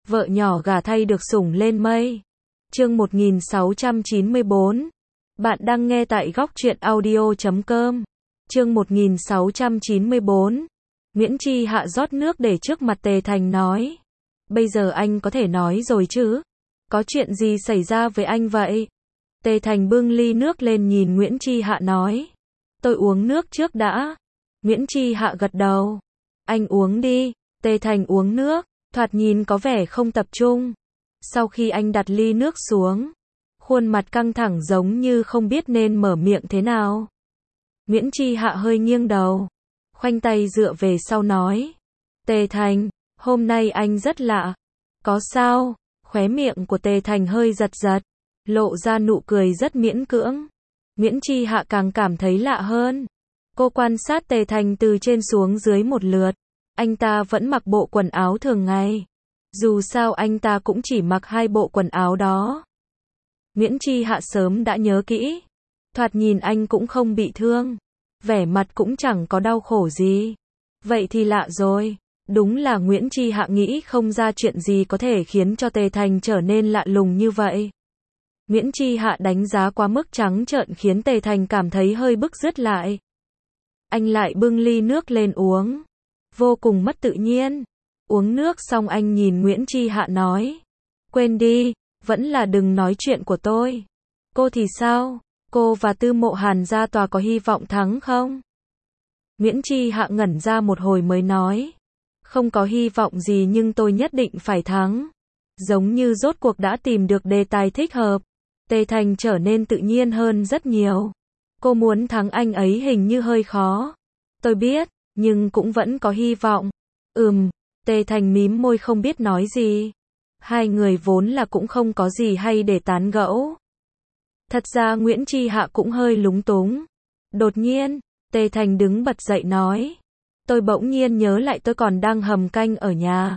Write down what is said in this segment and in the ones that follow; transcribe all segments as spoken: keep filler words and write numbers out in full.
vợ nhỏ gả thay được sủng lên mây. Chương một nghìn sáu trăm chín mươi bốn. Bạn đang nghe tại góc truyện audio chấm com. Chương một nghìn sáu trăm chín mươi bốn. Nguyễn Chi Hạ rót nước để trước mặt Tề Thành nói. Bây giờ anh có thể nói rồi chứ? Có chuyện gì xảy ra với anh vậy? Tề Thành bưng ly nước lên nhìn Nguyễn Chi Hạ nói. Tôi uống nước trước đã. Nguyễn Chi Hạ gật đầu. Anh uống đi. Tề Thành uống nước, thoạt nhìn có vẻ không tập trung. Sau khi anh đặt ly nước xuống, khuôn mặt căng thẳng giống như không biết nên mở miệng thế nào. Nguyễn Chi Hạ hơi nghiêng đầu, khoanh tay dựa về sau nói. Tề Thành, hôm nay anh rất lạ. Có sao? Khóe miệng của Tề Thành hơi giật giật, lộ ra nụ cười rất miễn cưỡng. Nguyễn Chi Hạ càng cảm thấy lạ hơn. Cô quan sát Tề Thành từ trên xuống dưới một lượt. Anh ta vẫn mặc bộ quần áo thường ngày. Dù sao anh ta cũng chỉ mặc hai bộ quần áo đó. Nguyễn Chi Hạ sớm đã nhớ kỹ. Thoạt nhìn anh cũng không bị thương. Vẻ mặt cũng chẳng có đau khổ gì. Vậy thì lạ rồi. Đúng là Nguyễn Chi Hạ nghĩ không ra chuyện gì có thể khiến cho Tề Thành trở nên lạ lùng như vậy. Nguyễn Chi Hạ đánh giá quá mức trắng trợn khiến Tề Thành cảm thấy hơi bức rứt lại. Anh lại bưng ly nước lên uống. Vô cùng mất tự nhiên. Uống nước xong anh nhìn Nguyễn Chi Hạ nói. Quên đi, vẫn là đừng nói chuyện của tôi. Cô thì sao? Cô và Tư Mộ Hàn ra tòa có hy vọng thắng không? Nguyễn Chi Hạ ngẩn ra một hồi mới nói. Không có hy vọng gì nhưng tôi nhất định phải thắng. Giống như rốt cuộc đã tìm được đề tài thích hợp. Tề Thành trở nên tự nhiên hơn rất nhiều. Cô muốn thắng anh ấy hình như hơi khó. Tôi biết, nhưng cũng vẫn có hy vọng. Ừm, Tề Thành mím môi không biết nói gì. Hai người vốn là cũng không có gì hay để tán gẫu. Thật ra Nguyễn Chi Hạ cũng hơi lúng túng. Đột nhiên, Tề Thành đứng bật dậy nói. Tôi bỗng nhiên nhớ lại tôi còn đang hầm canh ở nhà.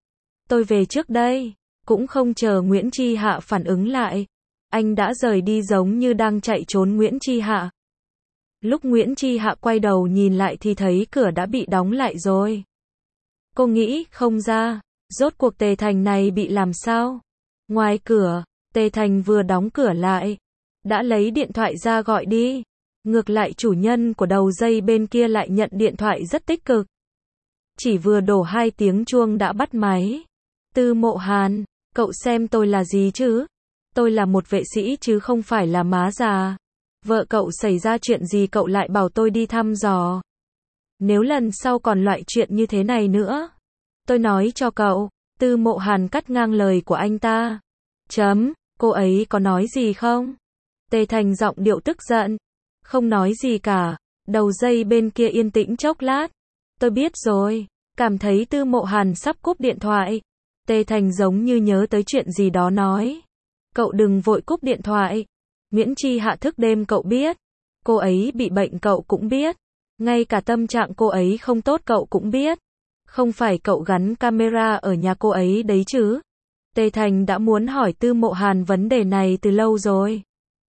Tôi về trước đây. Cũng không chờ Nguyễn Chi Hạ phản ứng lại. Anh đã rời đi giống như đang chạy trốn Nguyễn Chi Hạ. Lúc Nguyễn Chi Hạ quay đầu nhìn lại thì thấy cửa đã bị đóng lại rồi. Cô nghĩ không ra, rốt cuộc Tề Thành này bị làm sao? Ngoài cửa, Tề Thành vừa đóng cửa lại, đã lấy điện thoại ra gọi đi. Ngược lại chủ nhân của đầu dây bên kia lại nhận điện thoại rất tích cực. Chỉ vừa đổ hai tiếng chuông đã bắt máy. Tư Mộ Hàn, cậu xem tôi là gì chứ? Tôi là một vệ sĩ chứ không phải là má già. Vợ cậu xảy ra chuyện gì cậu lại bảo tôi đi thăm dò. Nếu lần sau còn loại chuyện như thế này nữa, tôi nói cho cậu. Tư Mộ Hàn cắt ngang lời của anh ta. Chấm, cô ấy có nói gì không? Tề Thành giọng điệu tức giận. Không nói gì cả. Đầu dây bên kia yên tĩnh chốc lát. Tôi biết rồi. Cảm thấy Tư Mộ Hàn sắp cúp điện thoại. Tề Thành giống như nhớ tới chuyện gì đó nói. Cậu đừng vội cúp điện thoại. Nguyễn Chi Hạ thức đêm cậu biết. Cô ấy bị bệnh cậu cũng biết. Ngay cả tâm trạng cô ấy không tốt cậu cũng biết. Không phải cậu gắn camera ở nhà cô ấy đấy chứ? Tề Thành đã muốn hỏi Tư Mộ Hàn vấn đề này từ lâu rồi.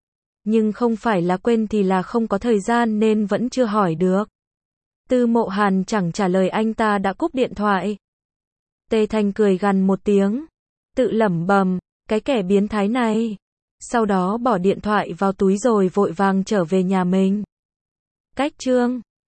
Nhưng không phải là quên thì là không có thời gian nên vẫn chưa hỏi được. Tư Mộ Hàn chẳng trả lời anh ta đã cúp điện thoại. Tề Thành cười gằn một tiếng. Tự lẩm bẩm, cái kẻ biến thái này. Sau đó bỏ điện thoại vào túi rồi vội vàng trở về nhà mình. Cách chương